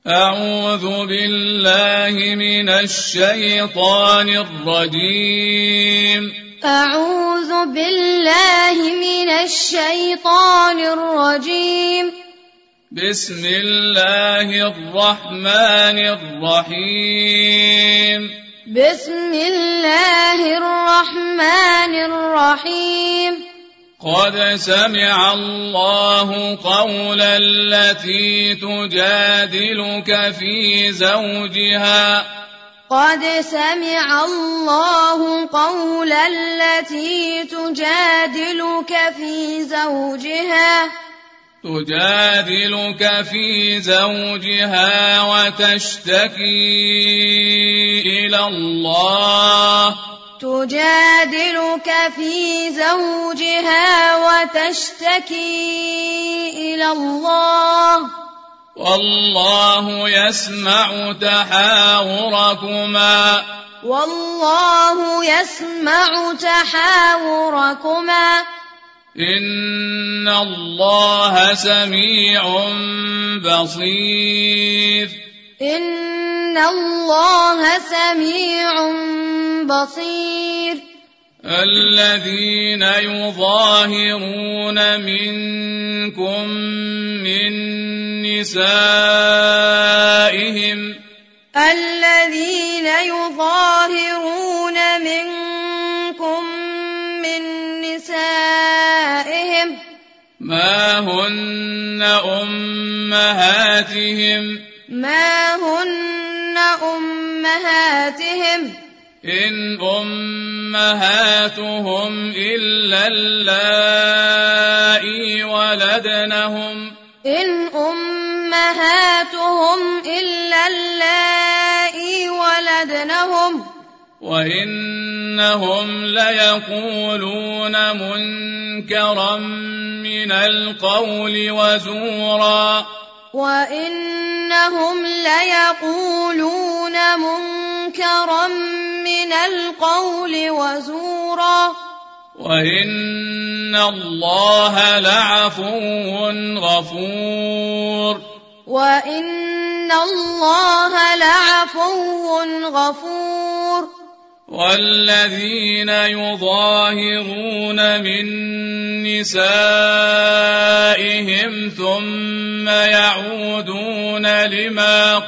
أعوذ بالله من الشيطان الرجيم. أعوذ بالله من الشيطان الرجيم. بسم الله الرحمن الرحيم. بسم الله الرحمن الرحيم. قد سمع الله قول التي تجادلك في زوجها. قد سمع الله قول التي تجادلك في زوجها وتشتكي إلى الله. والله يسمع تحاوركما. إن الله سميع بصير. الذين يظاهرون منكم من نسائهم. ما هن أمهاتهم. إن أمهاتهم إلا اللائي ولدنهم وإنهم ليقولون منكرا من القول وزورا. وإن الله لعفو غفور. والذين يظاهرون من نسائهم ثم يعودون لما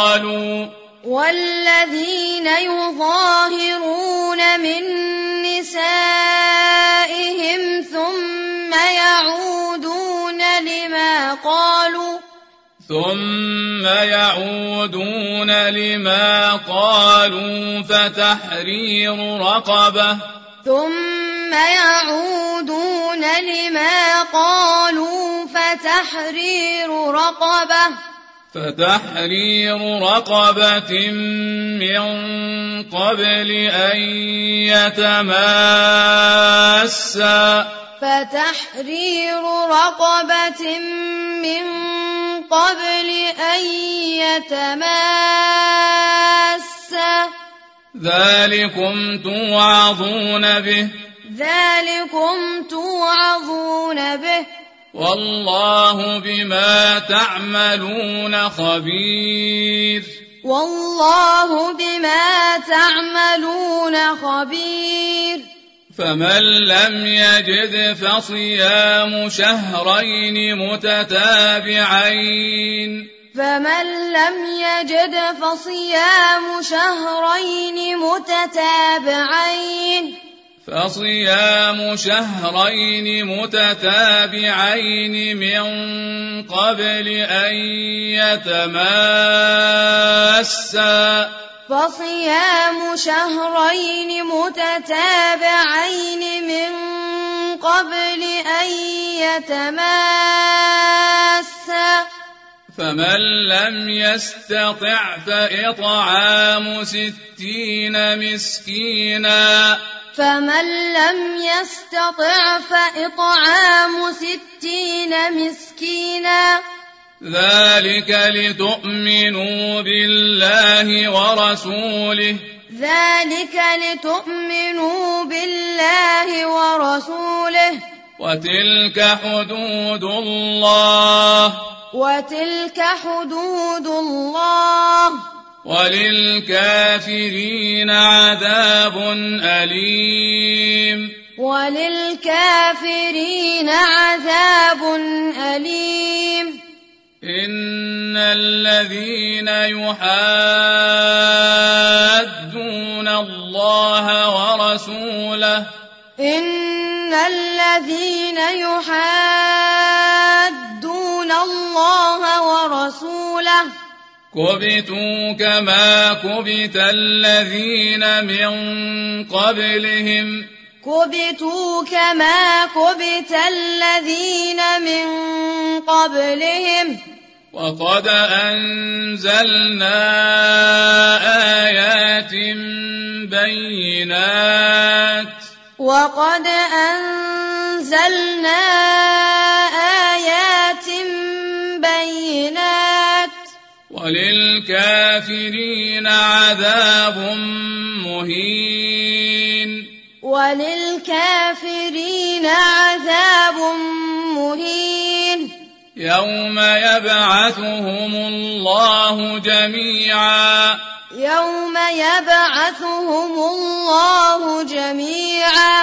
قالوا فتحرير رقبة من قبل أن يتماسا. ذلكم توعظون به. والله بما تعملون خبير. فمن لم يجد فصيام شهرين متتابعين من قبل أن يتماسا. فمن لم يستطع فإطعام 60 مسكينا. ذلك لتؤمنوا بالله ورسوله. وتلك حدود الله وللكافرين عذاب أليم. وللكافرين عذاب أليم. إن الذين يحادون الله ورسوله إن الذين يحادون الله ورسوله كبتوا كما كبت الذين من قبلهم كبتوا كما كبت الذين من قبلهم وقد أنزلنا آيات بينات وقد أنزلنا آيات بينات وللكافرين عذاب مهين. وللكافرين عذاب مهين. يوم يبعثهم الله جميعا يوم يبعثهم الله جميعا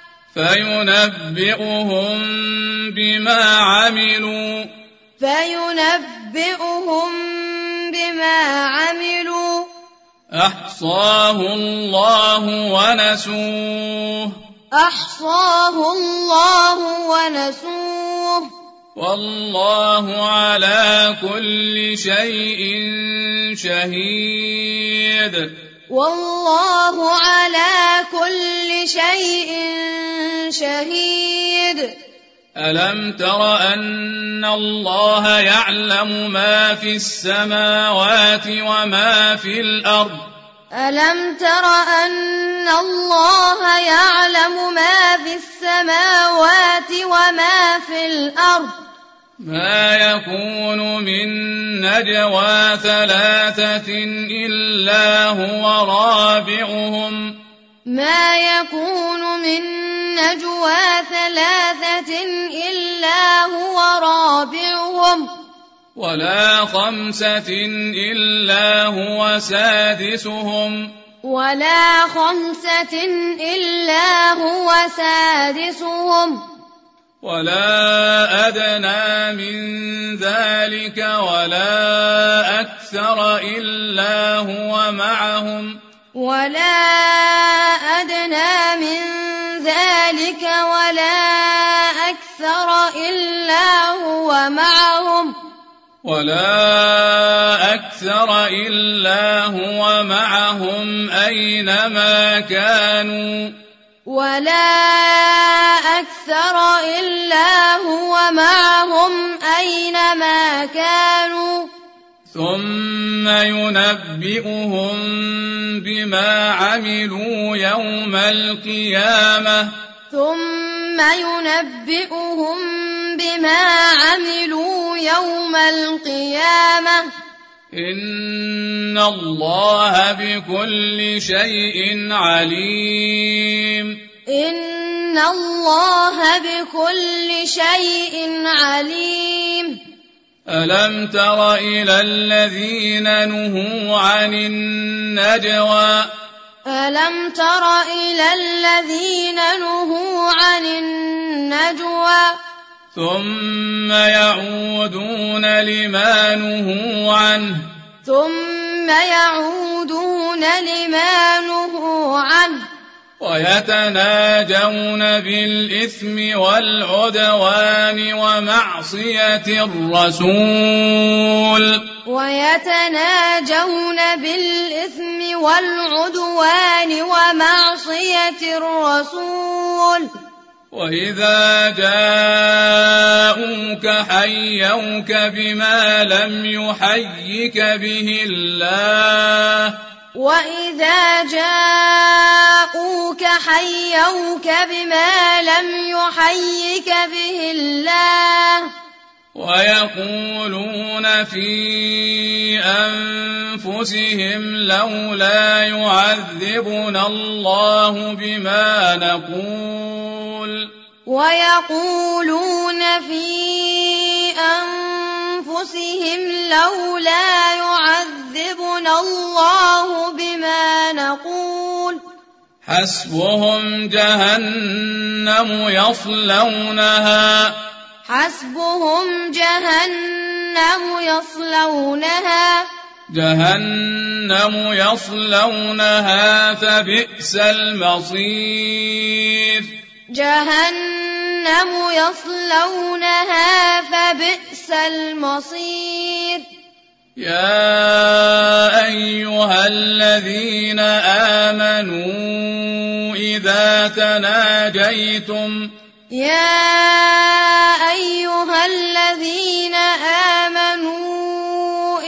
فينبئهم بما عملوا أحصاه الله ونسوه والله على كل شيء شهيد. والله على كل شيء شهيد. ألم تر أن الله يعلم ما في السماوات وما في الأرض ألم تر أن الله يعلم ما في السماوات وما في الأرض ما يكون من نجوى ثلاثة إلا هو رابعهم ما يكون من نجوى ثلاثة إلا هو رابعهم ولا خمسة إلا هو سادسهم ولا خمسة إلا هو سادسهم ولا أدنى من ذلك ولا أكثر إلا هو معهم ولا أدنى من ذلك ولا أكثر إلا هو معهم ولا أكثر إلا هو معهم أينما كانوا ولا أكثر إلا هو معهم أينما كانوا ثم ينبئهم بما عملوا يوم القيامة ثم ينبئهم بما عملوا يوم القيامة إن الله بكل شيء عليم إن الله بكل شيء عليم ألم تر إلى الذين نهوا عن النجوى ألم تر إلى الذين نهوا عن النجوى ثم يعودون لما نهوا عنه ويتناجون بالإثم والعدوان ومعصية الرسول وإذا جاءوك حيوك بما لم يحيك به الله ويقولون في أنفسهم لولا يعذبنا الله بما نقول حسبهم جهنم يصلونها حسبهم جهنم يصلونها جهنم يصلونها فبئس المصير جهنم يصلونها فبئس المصير يا أيها الذين آمنوا إذا تناجيتم يا أيها الذين آمنوا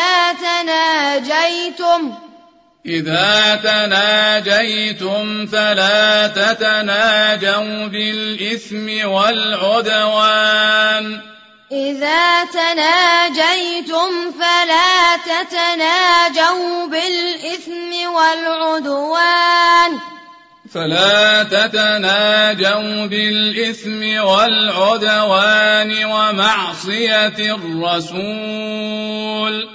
إذا تناجيتم فلا تتناجوا بالإثم والعدوان إذا تناجيتم فلا تتناجوا بالإثم والعدوان ومعصية الرسول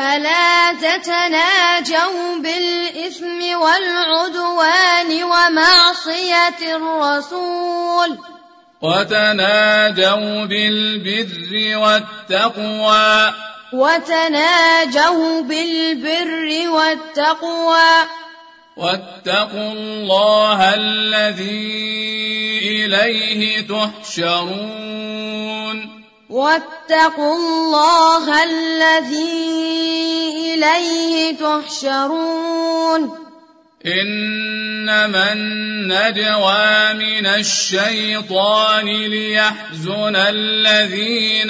وتناجوا بالبر والتقوى واتقوا الله الذي إليه تحشرون إنما النجوى من الشيطان ليحزن الذين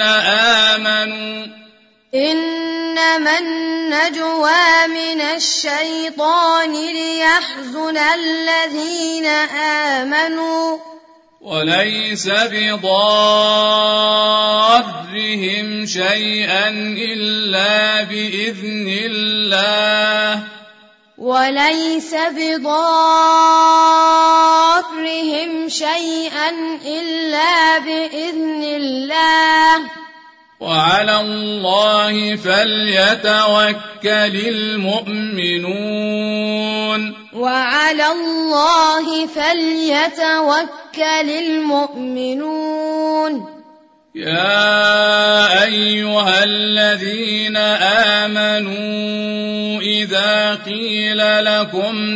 آمنوا وليس بضارهم شيئا إلا بإذن الله وعلى الله فليتوكل المؤمنون يا أيها الذين آمنوا إذا قيل لكم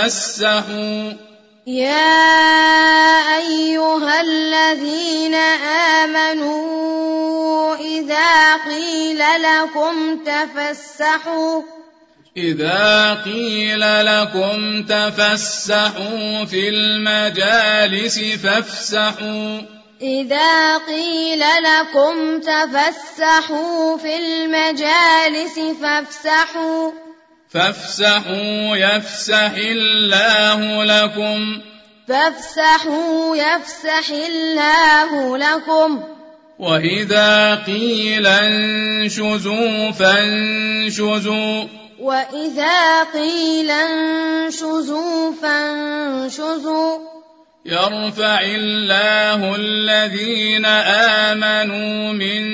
تفسحوا في المجالس فافسحوا يفسح الله لكم وإذا قيل انشزوا فانشزوا يرفع الله الذين آمنوا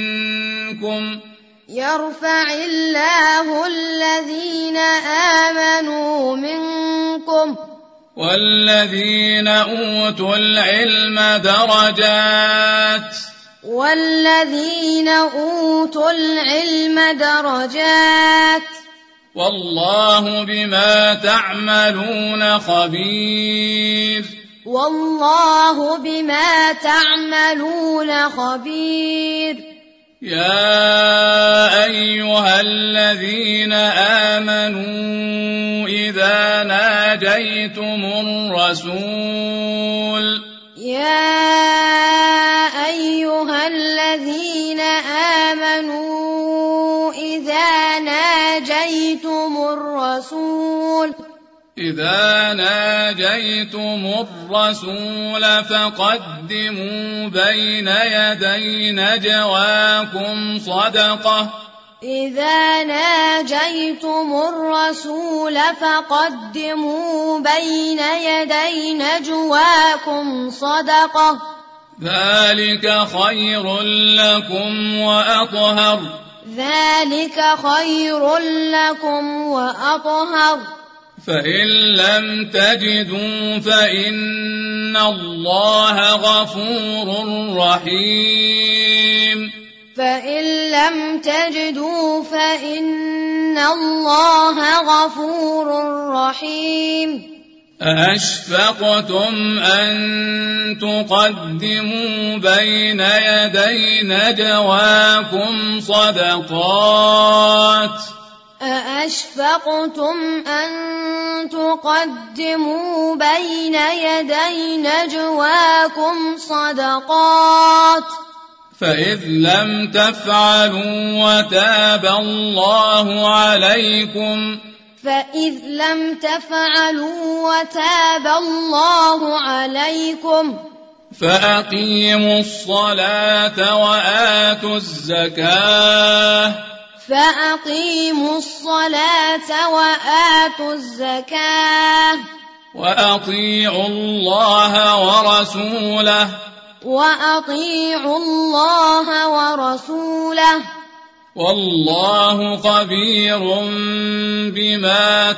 منكم والذين أوتوا العلم درجات والله بما تعملون خبير يا أيها الذين آمنوا إذا ناجيتم الرسول فقدموا بين يدي نجواكم صدقة ذلك خير لكم وأطهر فإن لم تجدوا فإن الله غفور رحيم فإن لم تجدوا فإن الله غفور رحيم أأشفقتم أن تقدموا بين يدي نجواكم صدقات أأشفقتم أن تقدموا بين يدي نجواكم صدقات فإذ لم تفعلوا وتاب الله عليكم فأقيموا الصلاة وآتوا الزكاة وأطيعوا الله ورسوله والله خبير بما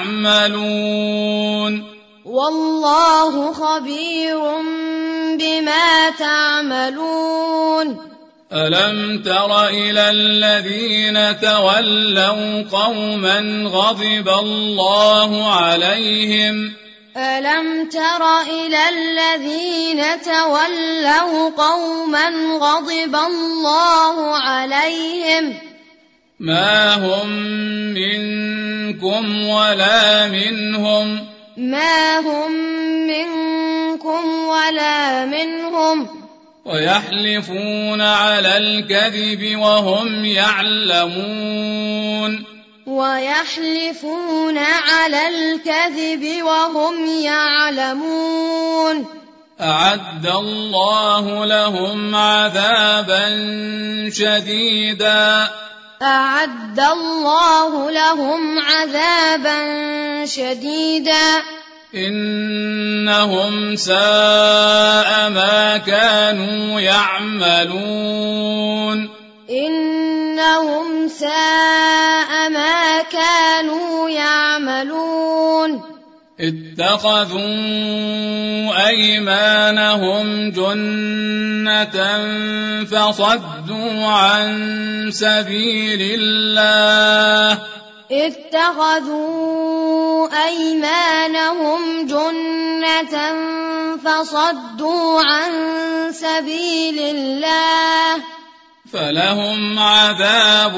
تعملون ألم تر إلى الذين تولوا قوما غضب الله عليهم ما هم منكم ولا منهم ويحلفون على الكذب وهم يعلمون أعد الله لهم عذابا شديدا إنهم ساء ما كانوا يعملون اتخذوا أيمانهم جنة فصدوا عن سبيل الله فلهم عذاب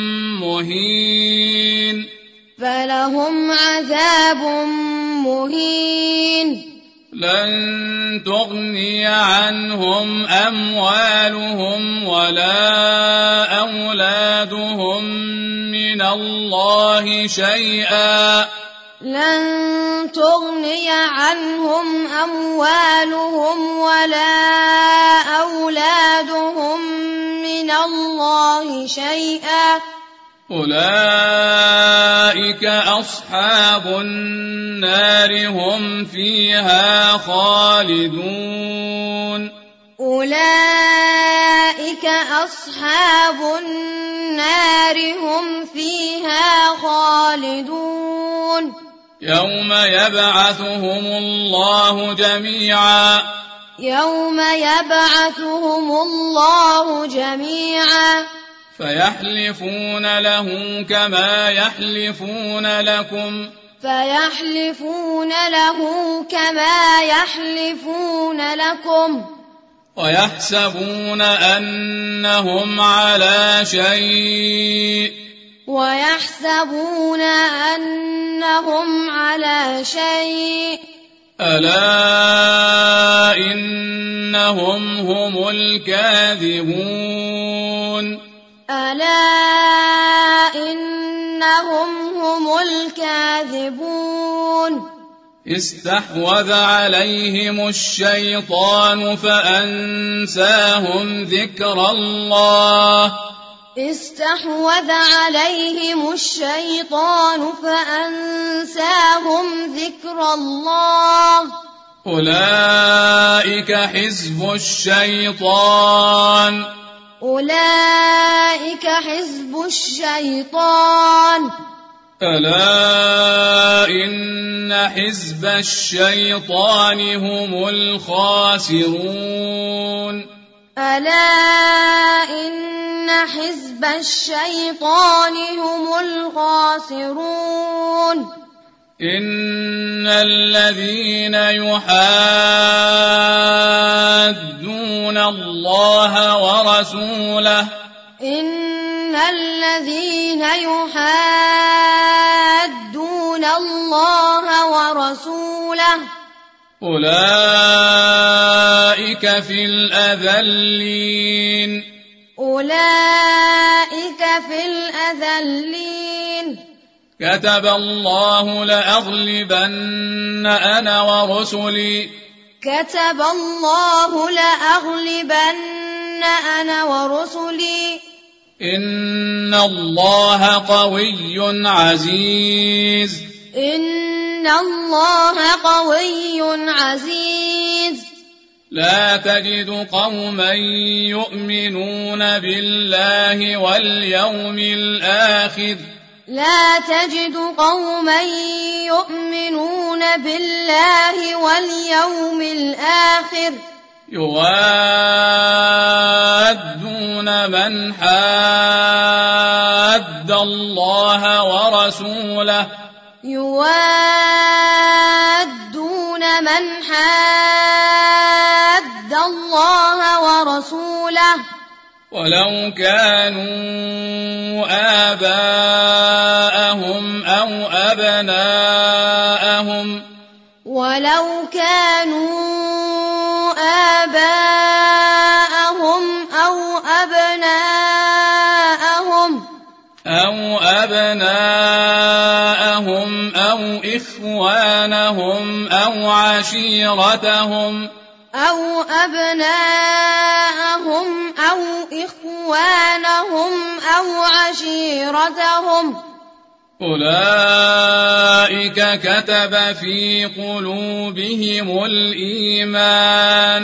مهين لن تغني عنهم أموالهم ولا أولادهم من الله شيئا أولئك أصحاب النار هم فيها خالدون يوم يبعثهم الله جميعا فيحلفون له كما يحلفون لكم ويحسبون أنهم على شيء ألا إنهم هم الكاذبون استحوذ عليهم الشيطان فأنساهم ذكر الله أولئك حزب الشيطان ألا إن حزب الشيطان هم الخاسرون ألا إن حزب الشيطان هم الخاسرون إن الذين يحادون الله ورسوله إن الذين يحادون الله ورسوله أولئك في الأذلين أولئك في الأذلين كتب الله لأغلبن أنا ورسلي كتب الله لأغلبن أنا ورسلي إن الله قوي عزيز إن الله قوي عزيز لا تجد قوما يؤمنون بالله واليوم الآخر لا تجد قوما يؤمنون بالله واليوم الآخر يوادون من حاد الله ورسوله يوادون من حاد الله ورسوله ولو كانوا آباءهم أو أبناءهم ولو كانوا آباءهم أو أبناءهم أو إخوانهم أو عشيرتهم أو أبناءهم أو إخوانهم أو عشيرتهم أولئك كتب في قلوبهم الإيمان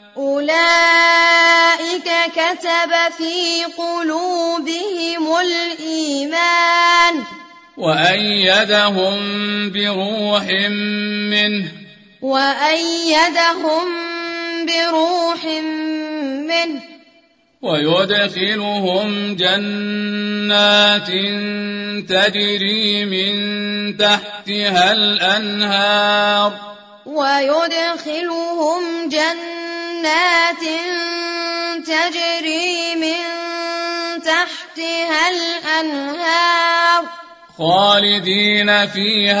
أولئك كتب في قلوبهم الإيمان وأيدهم بروح منه ويدخلهم جنات تجري من تحتها الأنهار خالدين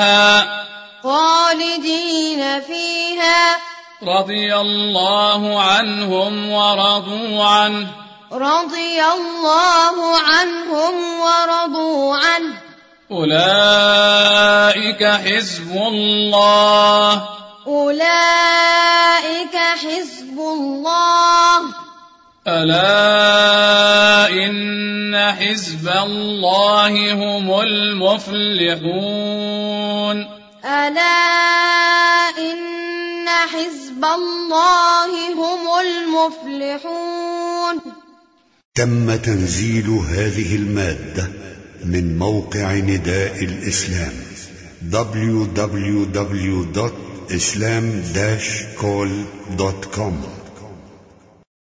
فيها رضي الله عنهم ورضوا عنه أولئك حزب الله ألا إن حزب الله هم المفلحون تم تنزيل هذه المادة من موقع نداء الإسلام www.islam-call.com